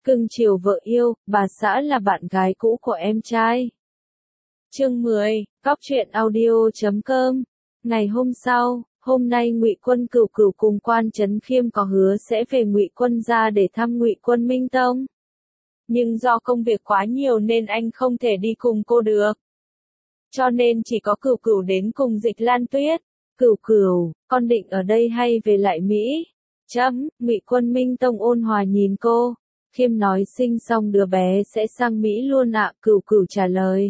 Cưng chiều vợ yêu, bà xã là bạn gái cũ của em trai. Chương 10, Góc truyện audio.com. Ngày hôm sau, hôm nay Ngụy Quân Cửu Cửu cùng Quan Chấn Khiêm có hứa sẽ về Ngụy Quân gia để thăm Ngụy Quân Minh Tông. Nhưng do công việc quá nhiều nên anh không thể đi cùng cô được. Cho nên chỉ có Cửu Cửu đến cùng Dịch Lan Tuyết. Cửu Cửu, con định ở đây hay về lại Mỹ? Ngụy Quân Minh Tông ôn hòa nhìn cô. Khiêm nói sinh xong đứa bé sẽ sang Mỹ luôn ạ, Cửu Cửu trả lời.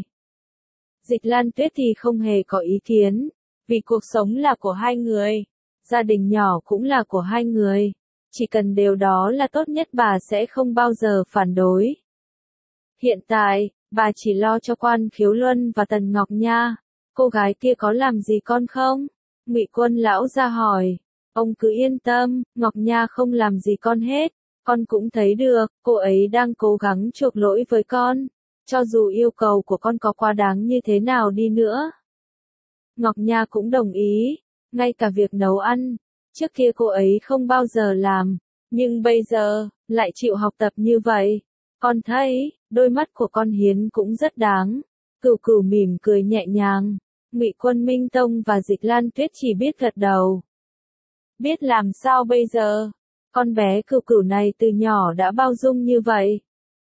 Dịch Lan Tuyết thì không hề có ý kiến, vì cuộc sống là của hai người, gia đình nhỏ cũng là của hai người, chỉ cần điều đó là tốt nhất bà sẽ không bao giờ phản đối. Hiện tại, bà chỉ lo cho Quan Khiếu Luân và Tần Ngọc Nha, cô gái kia có làm gì con không? Ngụy Quân lão ra hỏi, ông cứ yên tâm, Ngọc Nha không làm gì con hết. Con cũng thấy được, cô ấy đang cố gắng chuộc lỗi với con, cho dù yêu cầu của con có quá đáng như thế nào đi nữa. Ngọc Nha cũng đồng ý, ngay cả việc nấu ăn, trước kia cô ấy không bao giờ làm, nhưng bây giờ, lại chịu học tập như vậy. Con thấy, đôi mắt của con Hiến cũng rất đáng. Cửu Cửu mỉm cười nhẹ nhàng, Ngụy Quân Minh Tông và Dịch Lan Tuyết chỉ biết gật đầu. Biết làm sao bây giờ? Con bé Cửu Cửu này từ nhỏ đã bao dung như vậy.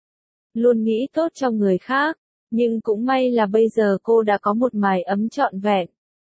Luôn nghĩ tốt cho người khác, nhưng cũng may là bây giờ cô đã có một mái ấm trọn vẹn.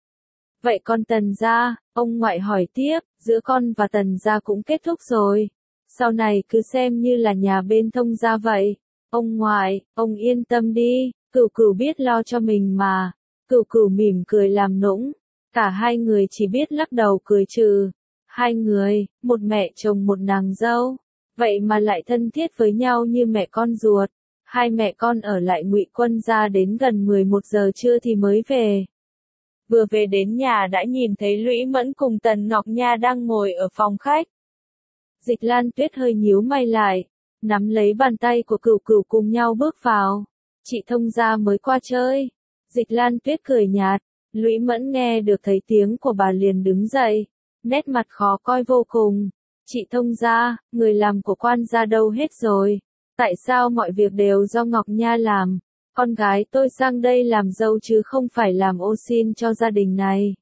Vậy con Tần gia, ông ngoại hỏi tiếp, giữa con và Tần gia cũng kết thúc rồi. Sau này cứ xem như là nhà bên Thông gia vậy. Ông ngoại, ông yên tâm đi, Cửu Cửu biết lo cho mình mà. Cửu Cửu mỉm cười làm nũng, cả hai người chỉ biết lắc đầu cười trừ. Hai người, một mẹ chồng một nàng dâu, vậy mà lại thân thiết với nhau như mẹ con ruột. Hai mẹ con ở lại Ngụy Quân gia đến gần 11 giờ trưa thì mới về. Vừa về đến nhà đã nhìn thấy Lũy Mẫn cùng Tần Ngọc Nha đang ngồi ở phòng khách. Dịch Lan Tuyết hơi nhíu mày lại, nắm lấy bàn tay của Cửu Cửu cùng nhau bước vào. Chị Thông gia mới qua chơi. Dịch Lan Tuyết cười nhạt, Lũy Mẫn nghe được thấy tiếng của bà liền đứng dậy. Nét mặt khó coi vô cùng. Chị Thông gia, người làm của Quan gia đâu hết rồi? Tại sao mọi việc đều do Ngọc Nha làm? Con gái tôi sang đây làm dâu chứ không phải làm ô xin cho gia đình này.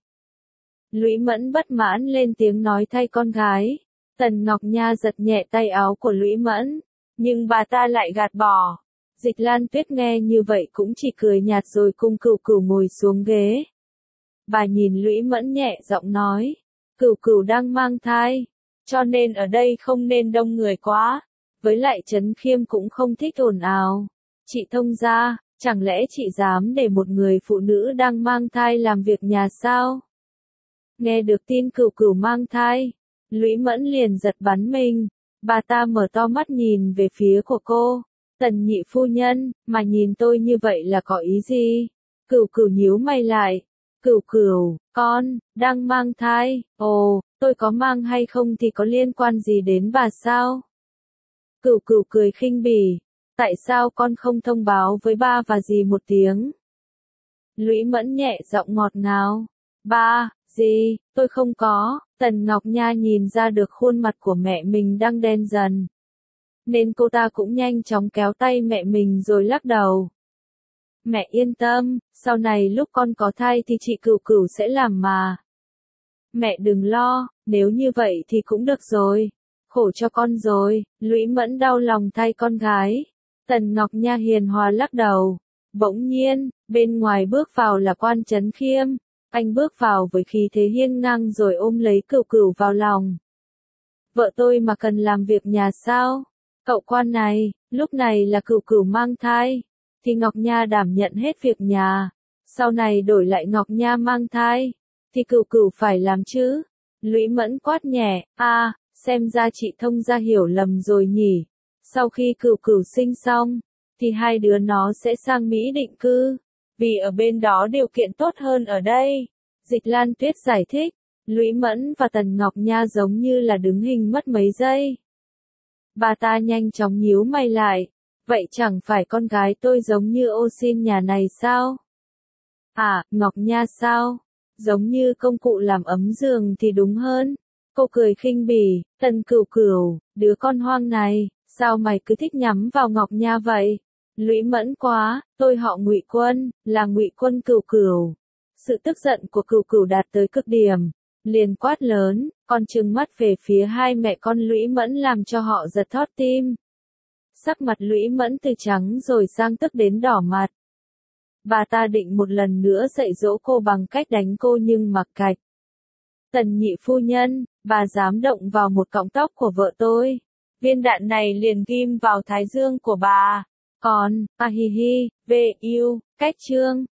Lũy Mẫn bất mãn lên tiếng nói thay con gái. Tần Ngọc Nha giật nhẹ tay áo của Lũy Mẫn, nhưng bà ta lại gạt bỏ. Dịch Lan Tuyết nghe như vậy cũng chỉ cười nhạt rồi cùng Cửu Cửu ngồi xuống ghế. Bà nhìn Lũy Mẫn nhẹ giọng nói. Cửu Cửu đang mang thai, cho nên ở đây không nên đông người quá. Với lại Trấn Khiêm cũng không thích ồn ào. Chị Thông gia, chẳng lẽ chị dám để một người phụ nữ đang mang thai làm việc nhà sao? Nghe được tin Cửu Cửu mang thai, Lũy Mẫn liền giật bắn mình. Bà ta mở to mắt nhìn về phía của cô. Tần nhị phu nhân, mà nhìn tôi như vậy là có ý gì? Cửu Cửu nhíu mày lại. Cửu Cửu, con, đang mang thai, ồ, tôi có mang hay không thì có liên quan gì đến bà sao? Cửu Cửu cười khinh bỉ, tại sao con không thông báo với ba và dì một tiếng? Lũy Mẫn nhẹ giọng ngọt ngào, ba, dì, tôi không có. Tần Ngọc Nha nhìn ra được khuôn mặt của mẹ mình đang đen dần, nên cô ta cũng nhanh chóng kéo tay mẹ mình rồi lắc đầu. Mẹ yên tâm, sau này lúc con có thai thì chị Cửu Cửu sẽ làm mà. Mẹ đừng lo, nếu như vậy thì cũng được rồi. Khổ cho con rồi, Lũy Mẫn đau lòng thay con gái. Tần Ngọc Nha hiền hòa lắc đầu. Bỗng nhiên, bên ngoài bước vào là Quan Chấn Khiêm. Anh bước vào với khí thế hiên ngang rồi ôm lấy Cửu Cửu vào lòng. Vợ tôi mà cần làm việc nhà sao? Cậu Quan này, lúc này là Cửu Cửu mang thai, thì Ngọc Nha đảm nhận hết việc nhà. Sau này đổi lại Ngọc Nha mang thai, thì Cửu Cửu phải làm chứ. Lũy Mẫn quát nhẹ, xem ra chị Thông gia hiểu lầm rồi nhỉ. Sau khi Cửu Cửu sinh xong, thì hai đứa nó sẽ sang Mỹ định cư, vì ở bên đó điều kiện tốt hơn ở đây. Dịch Lan Tuyết giải thích, Lũy Mẫn và Tần Ngọc Nha giống như là đứng hình mất mấy giây. Bà ta nhanh chóng nhíu mày lại, vậy chẳng phải con gái tôi giống như ô xin nhà này sao? Ngọc Nha sao? Giống như công cụ làm ấm giường thì đúng hơn. Cô cười khinh bỉ, Tần Cửu Cửu, đứa con hoang này, Sao mày cứ thích nhắm vào Ngọc Nha vậy? Lũy Mẫn quá, tôi họ Ngụy Quân, là Ngụy Quân Cửu Cửu. Sự tức giận của Cửu Cửu đạt tới cực điểm, liền quát lớn, còn trừng mắt về phía hai mẹ con Lũy Mẫn làm cho họ giật thót tim. Sắc mặt Lũy Mẫn từ trắng rồi sang tức đến đỏ mặt. Bà ta định một lần nữa dạy dỗ cô bằng cách đánh cô nhưng mặc kạch. Tần nhị phu nhân, bà dám động vào một cọng tóc của vợ tôi. Viên đạn này liền ghim vào thái dương của bà. Còn, hi hi, về yêu, cách chương.